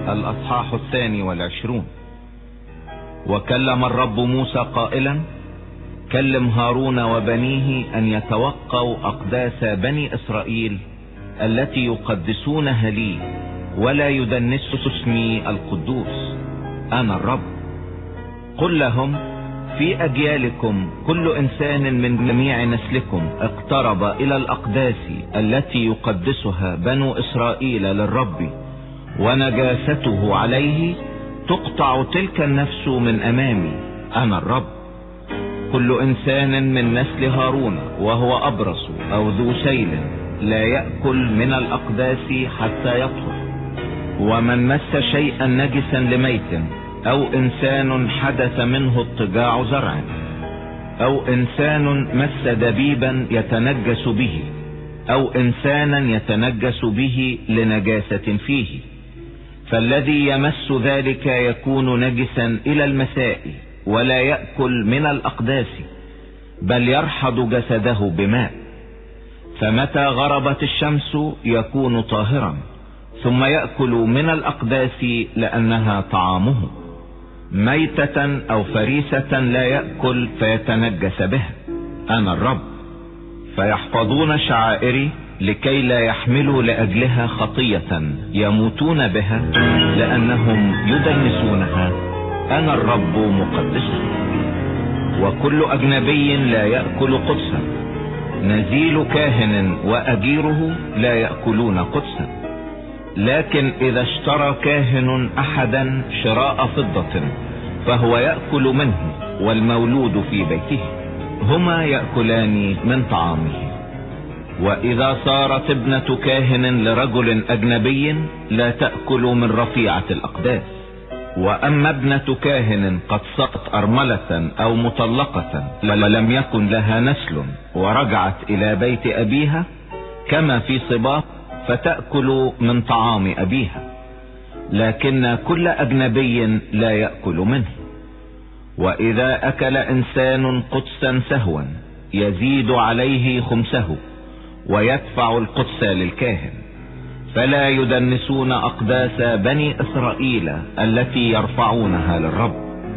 الأصحاح 22. وكلم الرب موسى قائلا: كلم هارون وبنيه أن يتوقوا أقداس بني إسرائيل التي يقدسونها لي، ولا يدنسوا اسمي القدوس، أنا الرب. قل لهم: في أجيالكم كل إنسان من جميع نسلكم اقترب إلى الأقداس التي يقدسها بنو إسرائيل للرب ونجاسته عليه، تقطع تلك النفس من أمامي، أنا الرب. كل إنسان من نسل هارون وهو أبرص أو ذو سيل لا يأكل من الأقداس حتى يطهر. ومن مس شيئا نجسا لميت، أو إنسان حدث منه اضطجاع زرع، أو إنسان مس دبيبا يتنجس به، أو إنسانا يتنجس به لنجاسة فيه، فالذي يمس ذلك يكون نجسا إلى المساء، ولا يأكل من الأقداس، بل يرحض جسده بماء. فمتى غربت الشمس يكون طاهرا، ثم يأكل من الأقداس لأنها طعامه. ميتة أو فريسة لا يأكل فيتنجس بها، أنا الرب. فيحفظون شعائري لكي لا يحملوا لأجلها خطية يموتون بها، لأنهم يدنسونها، أنا الرب مقدسهم. وكل أجنبي لا يأكل قدسا، نزيل كاهن وأجيره لا يأكلون قدسا. لكن إذا اشترى كاهن أحدا شراء فضة فهو يأكل منه، والمولود في بيته هما يأكلان من طعامه. وإذا صارت ابنة كاهن لرجل أجنبي لا تأكل من رفيعة الأقداس. وأما ابنة كاهن قد صارت أرملة أو مطلقة ولم يكن لها نسل ورجعت إلى بيت أبيها كما في صباه، فتأكل من طعام أبيها، لكن كل أجنبي لا يأكل منه. وإذا أكل إنسان قدسا سهوا يزيد عليه خمسه، ويدفع القدس للكاهن. فلا يدنسون أقداس بني إسرائيل التي يرفعونها للرب،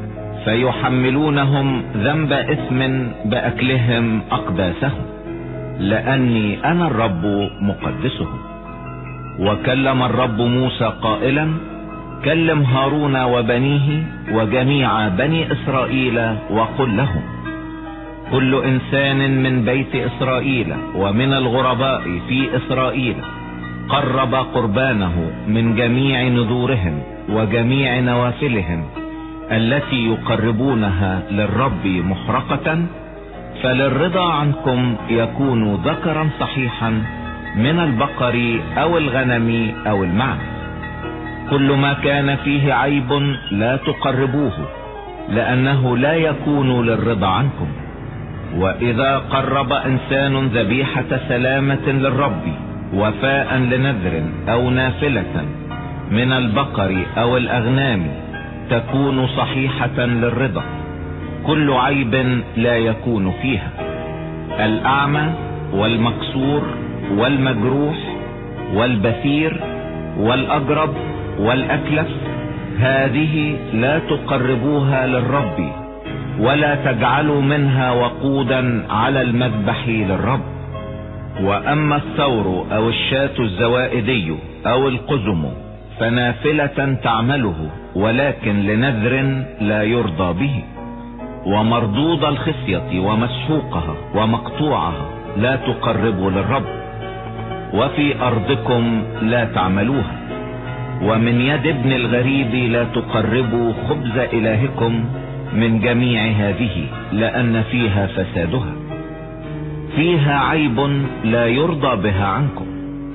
فيحملونهم ذنب إثم بأكلهم أقداسهم، لأني أنا الرب مقدسهم. وكلم الرب موسى قائلا: كلم هارون وبنيه وجميع بني إسرائيل وقل لهم: كل إنسان من بيت إسرائيل ومن الغرباء في إسرائيل قرب قربانه من جميع نذورهم وجميع نوافلهم التي يقربونها للرب محرقة، فللرضا عنكم يكون ذكرا صحيحا من البقر أو الغنم أو المعز. كل ما كان فيه عيب لا تقربوه، لأنه لا يكون للرضا عنكم. وإذا قرب إنسان ذبيحة سلامة للرب وفاء لنذر أو نافلة من البقر أو الأغنام تكون صحيحة للرضا، كل عيب لا يكون فيها. الأعمى والمكسور والمجروح والبثير والأجرب والأكلف، هذه لا تقربوها للرب، ولا تجعلوا منها وقودا على المذبح للرب. وأما الثور أو الشاة الزوائدي أو القزم فنافلة تعمله، ولكن لنذر لا يرضى به. ومردود الخصية ومسحوقها ومقطوعها لا تقربوا للرب، وفي أرضكم لا تعملوها. ومن يد ابن الغريب لا تقربوا خبز إلهكم من جميع هذه، لأن فيها فسادها، فيها عيب لا يرضى بها عنكم.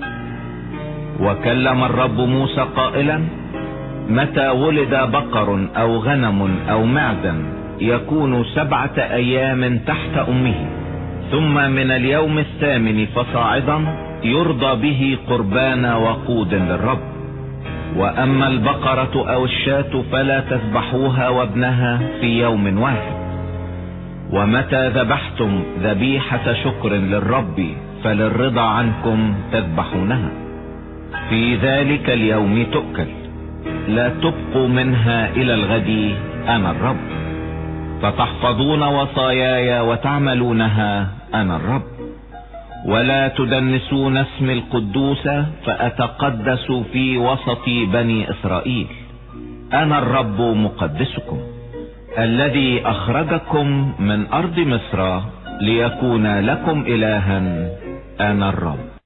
وكلم الرب موسى قائلا: متى ولد بقر أو غنم أو معز يكون 7 أيام تحت أمه، ثم من اليوم 8 فصاعدا يرضى به قربان وقود للرب. وأما البقرة أو الشاة فلا تذبحوها وابنها في يوم واحد. ومتى ذبحتم ذبيحة شكر للرب فللرضا عنكم تذبحونها، في ذلك اليوم تؤكل. لا تبقوا منها الى الغد، انا الرب. فتحفظون وصاياي وتعملونها، انا الرب. ولا تدنسون اسم القدوس فأتقدس في وسط بني إسرائيل. أنا الرب مقدسكم الذي أخرجكم من أرض مصر ليكون لكم إلها، أنا الرب.